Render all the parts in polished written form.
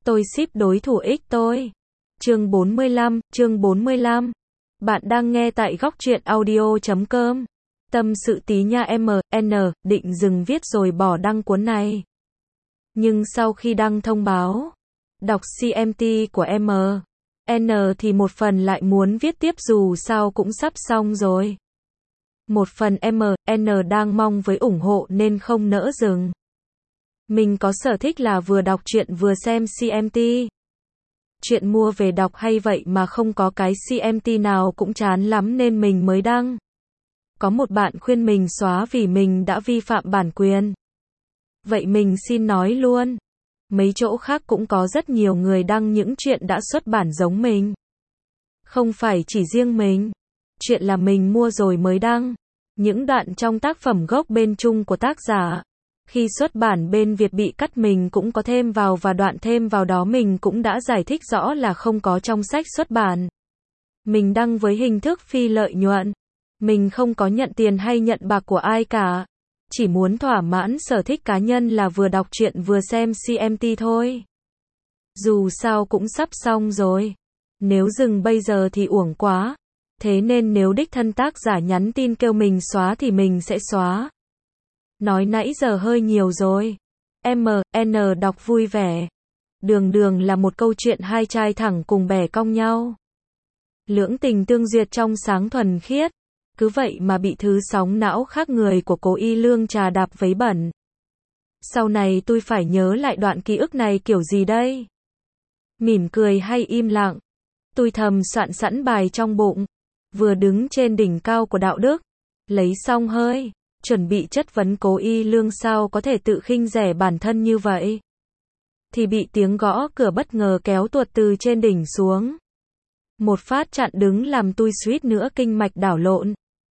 Tôi ship đối thủ ích tôi. Chương 45. Bạn đang nghe tại góc truyện audio.com. Tâm sự tí nha MN, định dừng viết rồi bỏ đăng cuốn này. Nhưng sau khi đăng thông báo, đọc CMT của MN thì một phần lại muốn viết tiếp dù sao cũng sắp xong rồi. Một phần MN đang mong với ủng hộ nên không nỡ dừng. Mình có sở thích là vừa đọc truyện vừa xem CMT. Chuyện mua về đọc hay vậy mà không có cái CMT nào cũng chán lắm nên mình mới đăng. Có một bạn khuyên mình xóa vì mình đã vi phạm bản quyền. Vậy mình xin nói luôn. Mấy chỗ khác cũng có rất nhiều người đăng những chuyện đã xuất bản giống mình. Không phải chỉ riêng mình. Chuyện là mình mua rồi mới đăng. Những đoạn trong tác phẩm gốc bên Trung của tác giả. Khi xuất bản bên Việt bị cắt mình cũng có thêm vào và đoạn thêm vào đó mình cũng đã giải thích rõ là không có trong sách xuất bản. Mình đăng với hình thức phi lợi nhuận. Mình không có nhận tiền hay nhận bạc của ai cả. Chỉ muốn thỏa mãn sở thích cá nhân là vừa đọc truyện vừa xem CMT thôi. Dù sao cũng sắp xong rồi. Nếu dừng bây giờ thì uổng quá. Thế nên nếu đích thân tác giả nhắn tin kêu mình xóa thì mình sẽ xóa. Nói nãy giờ hơi nhiều rồi. MN đọc vui vẻ. Đường là một câu chuyện hai trai thẳng cùng bẻ cong nhau. Lưỡng tình tương duyệt trong sáng thuần khiết. Cứ vậy mà bị thứ sóng não khác người của Cố Y Lương trà đạp vấy bẩn. Sau này tôi phải nhớ lại đoạn ký ức này kiểu gì đây? Mỉm cười hay im lặng? Tôi thầm soạn sẵn bài trong bụng. Vừa đứng trên đỉnh cao của đạo đức. Lấy xong hơi. Chuẩn bị chất vấn Cố Y Lương sao có thể tự khinh rẻ bản thân như vậy. Thì bị tiếng gõ cửa bất ngờ kéo tuột từ trên đỉnh xuống. Một phát chặn đứng làm tôi suýt nữa kinh mạch đảo lộn.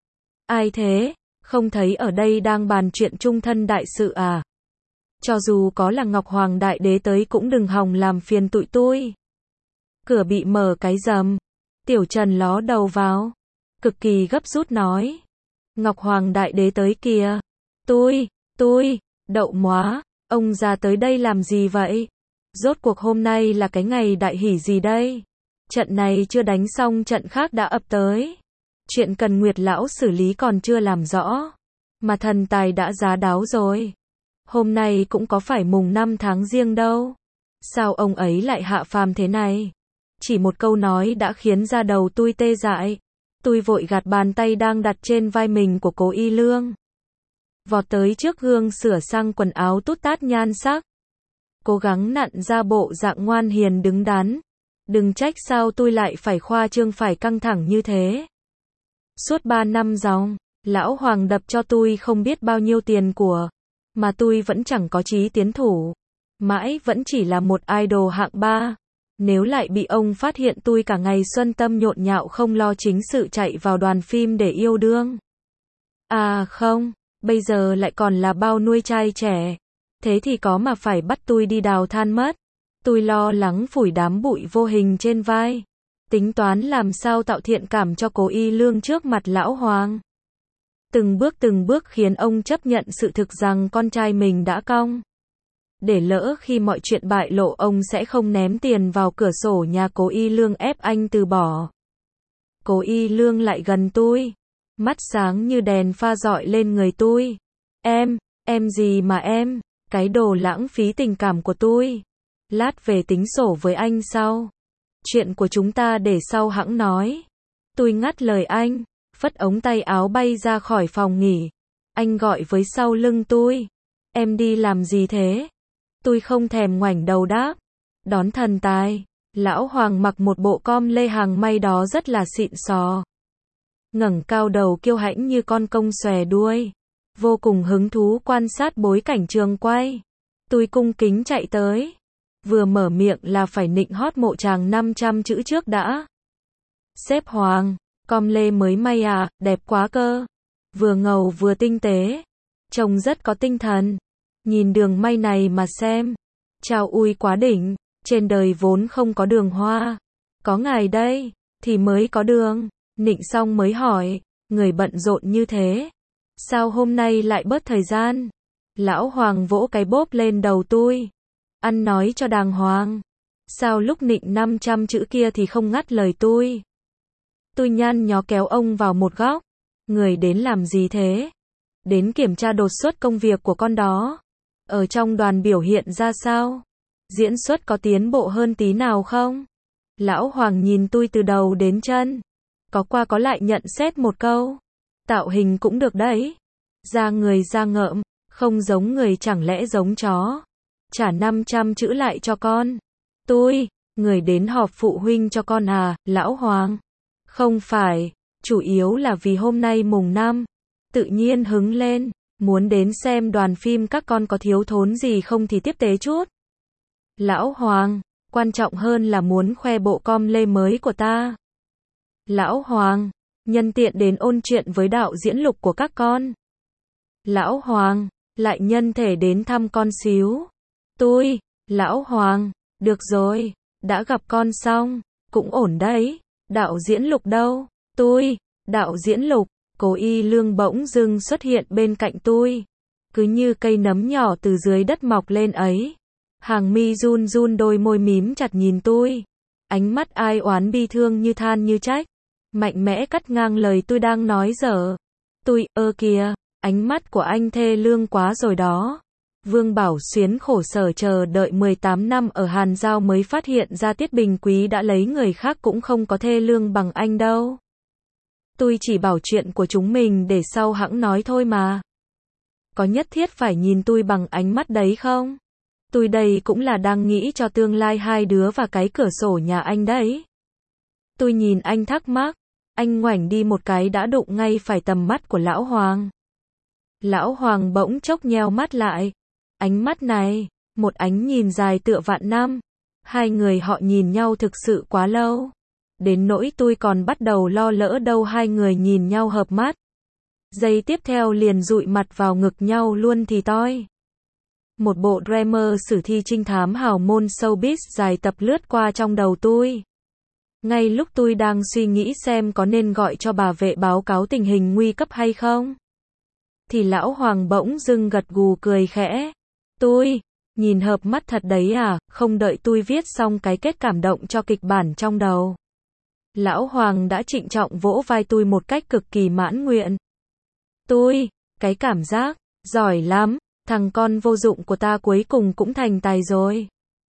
Ai thế? Không thấy ở đây đang bàn chuyện chung thân đại sự à? Cho dù có là Ngọc Hoàng Đại Đế tới cũng đừng hòng làm phiền tụi tôi. Cửa bị mở cái rầm. Tiểu Trần ló đầu vào. Cực kỳ gấp rút nói. Ngọc Hoàng Đại Đế tới kìa. Tôi, đậu móa, ông ra tới đây làm gì vậy? Rốt cuộc hôm nay là cái ngày đại hỷ gì đây? Trận này chưa đánh xong trận khác đã ập tới. Chuyện cần Nguyệt Lão xử lý còn chưa làm rõ. Mà thần tài đã giá đáo rồi. Hôm nay cũng có phải mùng 5 tháng Giêng đâu. Sao ông ấy lại hạ phàm thế này? Chỉ một câu nói đã khiến da đầu tôi tê dại. Tôi vội gạt bàn tay đang đặt trên vai mình của Cố Y Lương. Vọt tới trước gương sửa sang quần áo tút tát nhan sắc. Cố gắng nặn ra bộ dạng ngoan hiền đứng đắn. Đừng trách sao tôi lại phải khoa trương phải căng thẳng như thế. Suốt 3 năm dòng, Lão Hoàng đập cho tôi không biết bao nhiêu tiền của. Mà tôi vẫn chẳng có chí tiến thủ. Mãi vẫn chỉ là một idol hạng 3. Nếu lại bị ông phát hiện tôi cả ngày xuân tâm nhộn nhạo không lo chính sự chạy vào đoàn phim để yêu đương. À không, bây giờ lại còn là bao nuôi trai trẻ. Thế thì có mà phải bắt tôi đi đào than mất. Tôi lo lắng phủi đám bụi vô hình trên vai. Tính toán làm sao tạo thiện cảm cho Cố Y Lương trước mặt Lão Hoàng. Từng bước khiến ông chấp nhận sự thực rằng con trai mình đã cong. Để lỡ khi mọi chuyện bại lộ ông sẽ không ném tiền vào cửa sổ nhà Cố Y Lương ép anh từ bỏ. Cố Y Lương lại gần tôi. Mắt sáng như đèn pha rọi lên người tôi. Em gì mà em? Cái đồ lãng phí tình cảm của tôi. Lát về tính sổ với anh sau. Chuyện của chúng ta để sau hẵng nói. Tôi ngắt lời anh. Phất ống tay áo bay ra khỏi phòng nghỉ. Anh gọi với sau lưng tôi. Em đi làm gì thế? Tôi không thèm ngoảnh đầu đáp. Đón thần tài. Lão Hoàng mặc một bộ com lê hàng may đó rất là xịn sò. Ngẩng cao đầu kiêu hãnh như con công xòe đuôi. Vô cùng hứng thú quan sát bối cảnh trường quay. Tôi cung kính chạy tới. Vừa mở miệng là phải nịnh hót mộ chàng 500 chữ trước đã. Sếp Hoàng, com lê mới may à, đẹp quá cơ. Vừa ngầu vừa tinh tế. Trông rất có tinh thần. Nhìn đường may này mà xem. Chao ui quá đỉnh. Trên đời vốn không có đường hoa. Có ngài đây, thì mới có đường. Nịnh xong mới hỏi. Người bận rộn như thế. Sao hôm nay lại bớt thời gian? Lão Hoàng vỗ cái bốp lên đầu tôi. Ăn nói cho đàng hoàng. Sao lúc nịnh 500 chữ kia thì không ngắt lời tôi? Tôi nhăn nhó kéo ông vào một góc. Người đến làm gì thế? Đến kiểm tra đột xuất công việc của con đó. Ở trong đoàn biểu hiện ra sao? Diễn xuất có tiến bộ hơn tí nào không? Lão Hoàng nhìn tôi từ đầu đến chân. Có qua có lại nhận xét một câu. Tạo hình cũng được đấy. Da người da ngợm, không giống người chẳng lẽ giống chó. Trả 500 chữ lại cho con. Tôi, người đến họp phụ huynh cho con à, Lão Hoàng? Không phải, chủ yếu là vì hôm nay mùng 5. Tự nhiên hứng lên, muốn đến xem đoàn phim các con có thiếu thốn gì không thì tiếp tế chút. Lão Hoàng, quan trọng hơn là muốn khoe bộ com lê mới của ta. Lão Hoàng, nhân tiện đến ôn chuyện với đạo diễn Lục của các con. Lão Hoàng, lại nhân thể đến thăm con xíu. Tôi, Lão Hoàng, được rồi, đã gặp con xong, cũng ổn đấy. Đạo diễn Lục đâu? Tôi, đạo diễn Lục. Cố Y Lương bỗng dưng xuất hiện bên cạnh tôi. Cứ như cây nấm nhỏ từ dưới đất mọc lên ấy. Hàng mi run run, đôi môi mím chặt nhìn tôi. Ánh mắt ai oán bi thương như than như trách. Mạnh mẽ cắt ngang lời tôi đang nói dở. Tôi, kìa, ánh mắt của anh thê lương quá rồi đó. Vương Bảo Xuyến khổ sở chờ đợi 18 năm ở Hàn Giao mới phát hiện ra Tiết Bình Quý đã lấy người khác cũng không có thê lương bằng anh đâu. Tôi chỉ bảo chuyện của chúng mình để sau hẵng nói thôi mà. Có nhất thiết phải nhìn tôi bằng ánh mắt đấy không? Tôi đây cũng là đang nghĩ cho tương lai hai đứa và cái cửa sổ nhà anh đấy. Tôi nhìn anh thắc mắc. Anh ngoảnh đi một cái đã đụng ngay phải tầm mắt của Lão Hoàng. Lão Hoàng bỗng chốc nheo mắt lại. Ánh mắt này, một ánh nhìn dài tựa vạn năm. Hai người họ nhìn nhau thực sự quá lâu. Đến nỗi tôi còn bắt đầu lo lỡ đâu hai người nhìn nhau hợp mắt. Giây tiếp theo liền dụi mặt vào ngực nhau luôn thì toi. Một bộ drama sử thi trinh thám hào môn showbiz dài tập lướt qua trong đầu tôi. Ngay lúc tôi đang suy nghĩ xem có nên gọi cho bà vệ báo cáo tình hình nguy cấp hay không, thì Lão Hoàng bỗng dưng gật gù cười khẽ. Tôi, nhìn hợp mắt thật đấy à, không đợi tôi viết xong cái kết cảm động cho kịch bản trong đầu. Lão Hoàng đã trịnh trọng vỗ vai tôi một cách cực kỳ mãn nguyện. Tôi, cái cảm giác, giỏi lắm, thằng con vô dụng của ta cuối cùng cũng thành tài rồi.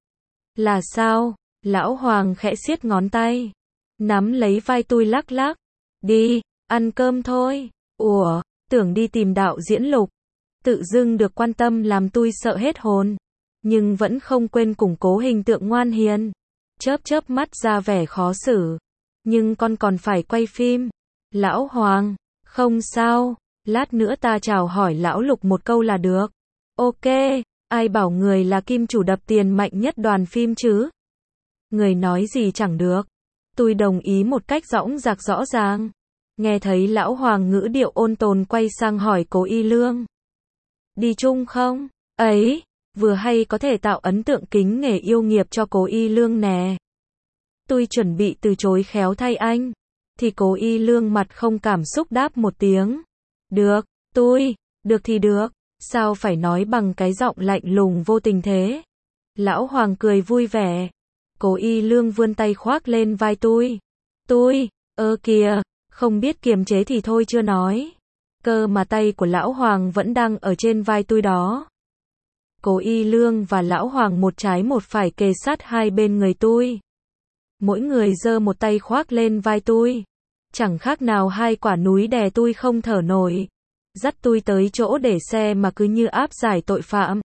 Là sao? Lão Hoàng khẽ siết ngón tay, nắm lấy vai tôi lắc lắc. Đi, ăn cơm thôi. Ủa, tưởng đi tìm đạo diễn Lục. Tự dưng được quan tâm làm tôi sợ hết hồn. Nhưng vẫn không quên củng cố hình tượng ngoan hiền. Chớp chớp mắt ra vẻ khó xử. Nhưng con còn phải quay phim. Lão Hoàng, không sao, lát nữa ta chào hỏi Lão Lục một câu là được. Ok, ai bảo người là kim chủ đập tiền mạnh nhất đoàn phim chứ? Người nói gì chẳng được. Tôi đồng ý một cách dõng dạc rõ ràng. Nghe thấy Lão Hoàng ngữ điệu ôn tồn quay sang hỏi Cố Y Lương. Đi chung không? Ấy, vừa hay có thể tạo ấn tượng kính nể yêu nghiệp cho Cố Y Lương nè. Tôi chuẩn bị từ chối khéo thay anh. Thì Cố Y Lương mặt không cảm xúc đáp một tiếng. Được, tôi, được thì được. Sao phải nói bằng cái giọng lạnh lùng vô tình thế? Lão Hoàng cười vui vẻ. Cố Y Lương vươn tay khoác lên vai tôi. Tôi, kìa, không biết kiềm chế thì thôi chưa nói. Cơ mà tay của Lão Hoàng vẫn đang ở trên vai tôi đó. Cố Y Lương và Lão Hoàng một trái một phải kề sát hai bên người tôi. Mỗi người giơ một tay khoác lên vai tôi. Chẳng khác nào hai quả núi đè tôi không thở nổi. Dắt tôi tới chỗ để xe mà cứ như áp giải tội phạm.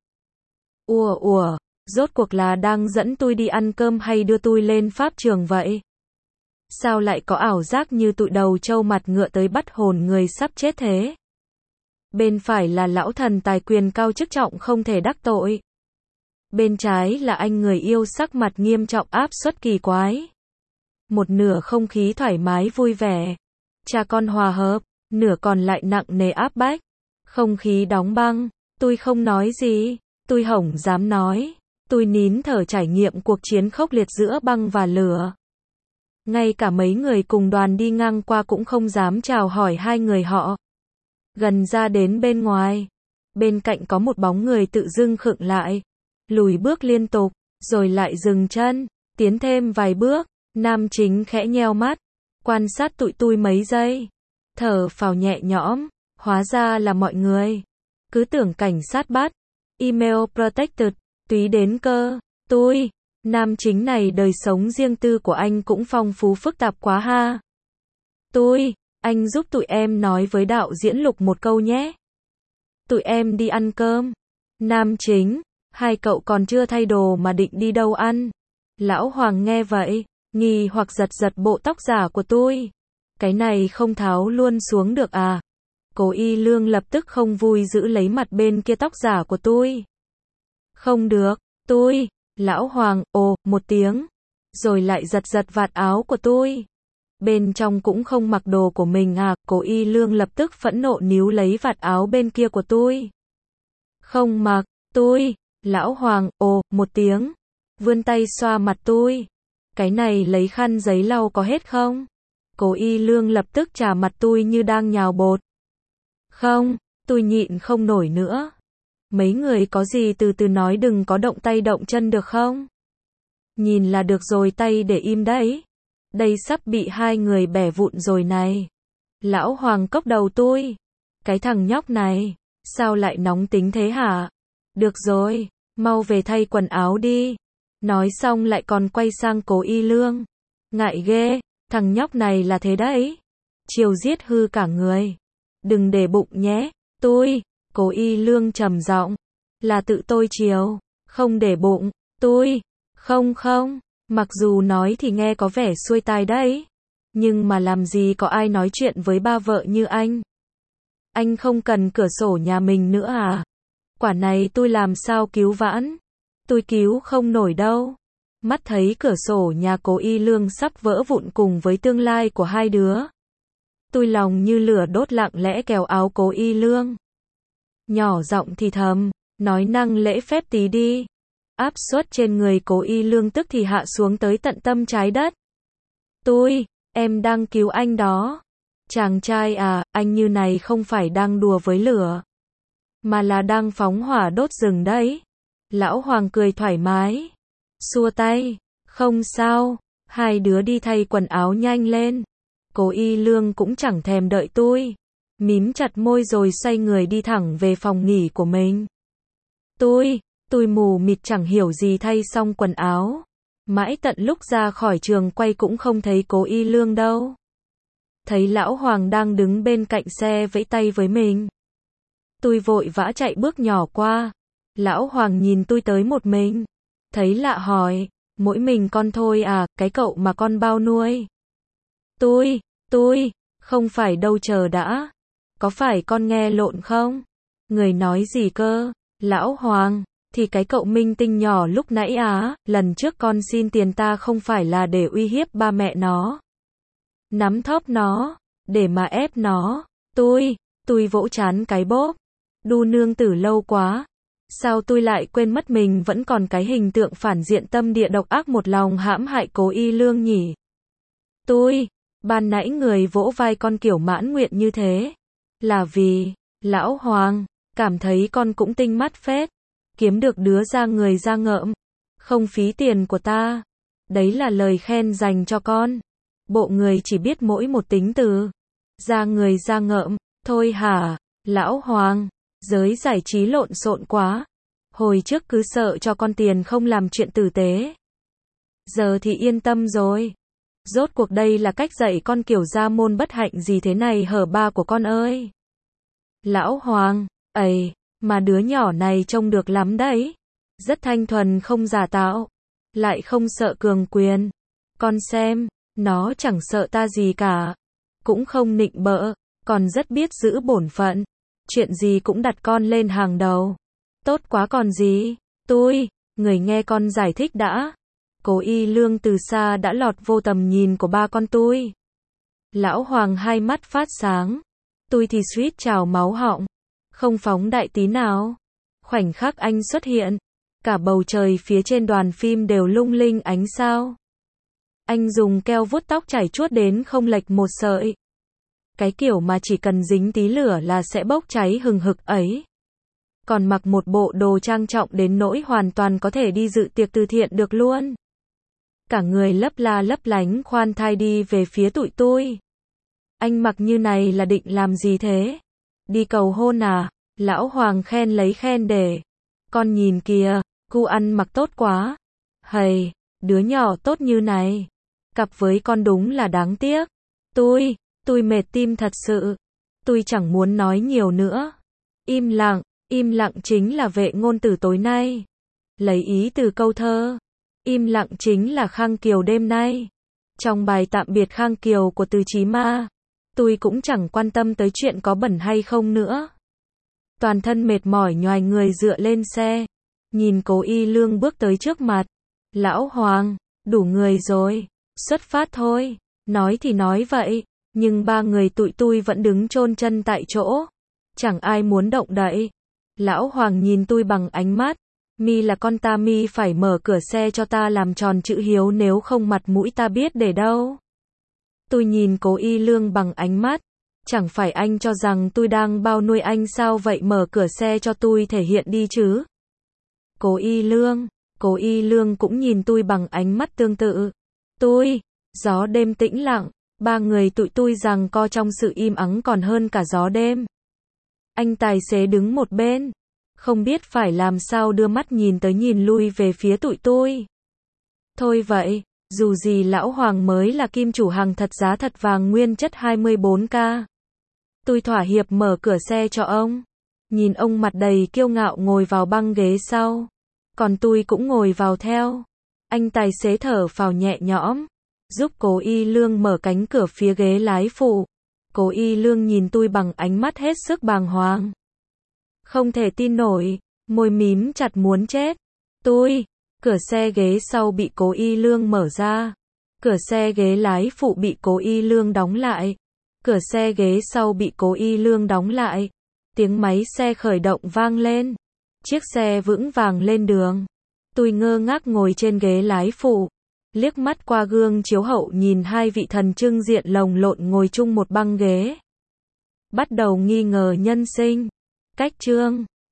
Ủa, rốt cuộc là đang dẫn tôi đi ăn cơm hay đưa tôi lên pháp trường vậy? Sao lại có ảo giác như tụi đầu trâu mặt ngựa tới bắt hồn người sắp chết thế? Bên phải là lão thần tài quyền cao chức trọng không thể đắc tội. Bên trái là anh người yêu sắc mặt nghiêm trọng áp suất kỳ quái. Một nửa không khí thoải mái vui vẻ, cha con hòa hợp, nửa còn lại nặng nề áp bách. Không khí đóng băng, tôi không nói gì, tôi hổng dám nói. Tôi nín thở trải nghiệm cuộc chiến khốc liệt giữa băng và lửa. Ngay cả mấy người cùng đoàn đi ngang qua cũng không dám chào hỏi hai người họ. Gần ra đến bên ngoài, bên cạnh có một bóng người tự dưng khựng lại, lùi bước liên tục, rồi lại dừng chân. Tiến thêm vài bước, nam chính khẽ nheo mắt, quan sát tụi tôi mấy giây, thở phào nhẹ nhõm, hóa ra là mọi người. Cứ tưởng cảnh sát bắt, email protected, túy đến cơ, tôi, nam chính này đời sống riêng tư của anh cũng phong phú phức tạp quá ha. Tôi, anh giúp tụi em nói với đạo diễn Lục một câu nhé. Tụi em đi ăn cơm. Nam chính, hai cậu còn chưa thay đồ mà định đi đâu ăn? Lão Hoàng nghe vậy, nghi hoặc giật giật bộ tóc giả của tôi. Cái này không tháo luôn xuống được à? Cố Y Lương lập tức không vui giữ lấy mặt bên kia tóc giả của tôi. Không được, tôi, Lão Hoàng, ồ, một tiếng. Rồi lại giật giật vạt áo của tôi. Bên trong cũng không mặc đồ của mình à? Cố Y Lương lập tức phẫn nộ níu lấy vạt áo bên kia của tôi. Không mặc, tôi, Lão Hoàng, ồ, một tiếng. Vươn tay xoa mặt tôi. Cái này lấy khăn giấy lau có hết không? Cố Y Lương lập tức chà mặt tôi như đang nhào bột. Không, tôi nhịn không nổi nữa. Mấy người có gì từ từ nói, đừng có động tay động chân được không? Nhìn là được rồi, tay để im đấy. Đây sắp bị hai người bẻ vụn rồi này. Lão Hoàng cốc đầu tôi. Cái thằng nhóc này, sao lại nóng tính thế hả? Được rồi, mau về thay quần áo đi. Nói xong lại còn quay sang Cố Y Lương. Ngại ghê, thằng nhóc này là thế đấy. Chiều giết hư cả người. Đừng để bụng nhé. Tôi, Cố Y Lương trầm giọng. Là tự tôi chiều, không để bụng. Tôi, không, mặc dù nói thì nghe có vẻ xuôi tai đấy. Nhưng mà làm gì có ai nói chuyện với ba vợ như anh. Anh không cần cửa sổ nhà mình nữa à? Quả này tôi làm sao cứu vãn? Tôi cứu không nổi đâu. Mắt thấy cửa sổ nhà Cố Y Lương sắp vỡ vụn cùng với tương lai của hai đứa. Tôi lòng như lửa đốt, lặng lẽ kéo áo Cố Y Lương. Nhỏ giọng thì thầm, nói năng lễ phép tí đi. Áp suất trên người Cố Y Lương tức thì hạ xuống tới tận tâm trái đất. Tôi, em đang cứu anh đó. Chàng trai à, anh như này không phải đang đùa với lửa, mà là đang phóng hỏa đốt rừng đấy. Lão Hoàng cười thoải mái, xua tay, không sao, hai đứa đi thay quần áo nhanh lên. Cố Y Lương cũng chẳng thèm đợi tôi, mím chặt môi rồi xoay người đi thẳng về phòng nghỉ của mình. Tôi mù mịt chẳng hiểu gì, thay xong quần áo. Mãi tận lúc ra khỏi trường quay cũng không thấy Cố Y Lương đâu. Thấy Lão Hoàng đang đứng bên cạnh xe vẫy tay với mình. Tôi vội vã chạy bước nhỏ qua. Lão Hoàng nhìn tôi tới một mình. Thấy lạ hỏi, mỗi mình con thôi à, cái cậu mà con bao nuôi? Tôi, không phải đâu, chờ đã. Có phải con nghe lộn không? Người nói gì cơ? Lão Hoàng, thì cái cậu minh tinh nhỏ lúc nãy á, lần trước con xin tiền ta không phải là để uy hiếp ba mẹ nó. Nắm thóp nó, để mà ép nó. Tôi vỗ trán cái bóp. Đu nương tử lâu quá. Sao tôi lại quên mất mình vẫn còn cái hình tượng phản diện tâm địa độc ác một lòng hãm hại Cố Y Lương nhỉ? Ban nãy người vỗ vai con kiểu mãn nguyện như thế, là vì, Lão Hoàng, cảm thấy con cũng tinh mắt phết, kiếm được đứa ra người ra ngợm, không phí tiền của ta. Đấy là lời khen dành cho con. Bộ người chỉ biết mỗi một tính từ, ra người ra ngợm, thôi hả, Lão Hoàng, giới giải trí lộn xộn quá. Hồi trước cứ sợ cho con tiền không làm chuyện tử tế. Giờ thì yên tâm rồi. Rốt cuộc đây là cách dạy con kiểu gia môn bất hạnh gì thế này hở ba của con ơi. Lão Hoàng, ấy, mà đứa nhỏ này trông được lắm đấy. Rất thanh thuần không giả tạo, lại không sợ cường quyền. Con xem, nó chẳng sợ ta gì cả, cũng không nịnh bợ, còn rất biết giữ bổn phận. Chuyện gì cũng đặt con lên hàng đầu. Tốt quá còn gì. Người nghe con giải thích đã. Cố Y Lương từ xa đã lọt vô tầm nhìn của ba con tôi. Lão Hoàng hai mắt phát sáng. Tôi thì suýt trào máu họng. Không phóng đại tí nào. Khoảnh khắc anh xuất hiện, cả bầu trời phía trên đoàn phim đều lung linh ánh sao. Anh dùng keo vuốt tóc chảy chuốt đến không lệch một sợi. Cái kiểu mà chỉ cần dính tí lửa là sẽ bốc cháy hừng hực ấy. Còn mặc một bộ đồ trang trọng đến nỗi hoàn toàn có thể đi dự tiệc từ thiện được luôn. cả người lấp la lấp lánh khoan thai đi về phía tụi tôi. Anh mặc như này là định làm gì thế? Đi cầu hôn à? Lão Hoàng khen lấy khen để. Con nhìn kìa, cu ăn mặc tốt quá. Hầy, đứa nhỏ tốt như này. Cặp với con đúng là đáng tiếc. Tôi mệt tim thật sự. Tôi chẳng muốn nói nhiều nữa. Im lặng chính là vệ ngôn từ tối nay. Lấy ý từ câu thơ. Im lặng chính là Khang Kiều đêm nay. Trong bài tạm biệt Khang Kiều của Từ Chí Ma, tôi cũng chẳng quan tâm tới chuyện có bẩn hay không nữa. Toàn thân mệt mỏi nhoài người dựa lên xe. Nhìn Cố Y Lương bước tới trước mặt. Lão Hoàng, đủ người rồi. Xuất phát thôi. Nói thì nói vậy, nhưng ba người tụi tôi vẫn đứng chôn chân tại chỗ. Chẳng ai muốn động đậy. Lão Hoàng nhìn tôi bằng ánh mắt. Mi là con ta, mi phải mở cửa xe cho ta làm tròn chữ hiếu, nếu không mặt mũi ta biết để đâu. Tôi nhìn Cố Y Lương bằng ánh mắt. Chẳng phải anh cho rằng tôi đang bao nuôi anh sao, vậy mở cửa xe cho tôi thể hiện đi chứ. Cố Y Lương cũng nhìn tôi bằng ánh mắt tương tự. Gió đêm tĩnh lặng, ba người tụi tôi giằng co trong sự im ắng còn hơn cả gió đêm. Anh tài xế đứng một bên, không biết phải làm sao, đưa mắt nhìn tới nhìn lui về phía tụi tôi. Thôi vậy, dù gì Lão Hoàng mới là kim chủ hàng thật giá thật, vàng nguyên chất 24K. Tôi thỏa hiệp mở cửa xe cho ông. Nhìn ông mặt đầy kiêu ngạo ngồi vào băng ghế sau. Còn tôi cũng ngồi vào theo. Anh tài xế thở phào nhẹ nhõm, giúp Cố Y Lương mở cánh cửa phía ghế lái phụ. Cố Y Lương nhìn tôi bằng ánh mắt hết sức bàng hoàng. Không thể tin nổi, môi mím chặt muốn chết. Cửa xe ghế sau bị Cố Y Lương mở ra. Cửa xe ghế lái phụ bị Cố Y Lương đóng lại. Cửa xe ghế sau bị Cố Y Lương đóng lại. Tiếng máy xe khởi động vang lên. Chiếc xe vững vàng lên đường. Tôi ngơ ngác ngồi trên ghế lái phụ. Liếc mắt qua gương chiếu hậu nhìn hai vị thần trưng diện lồng lộn ngồi chung một băng ghế. Bắt đầu nghi ngờ nhân sinh. Cách chương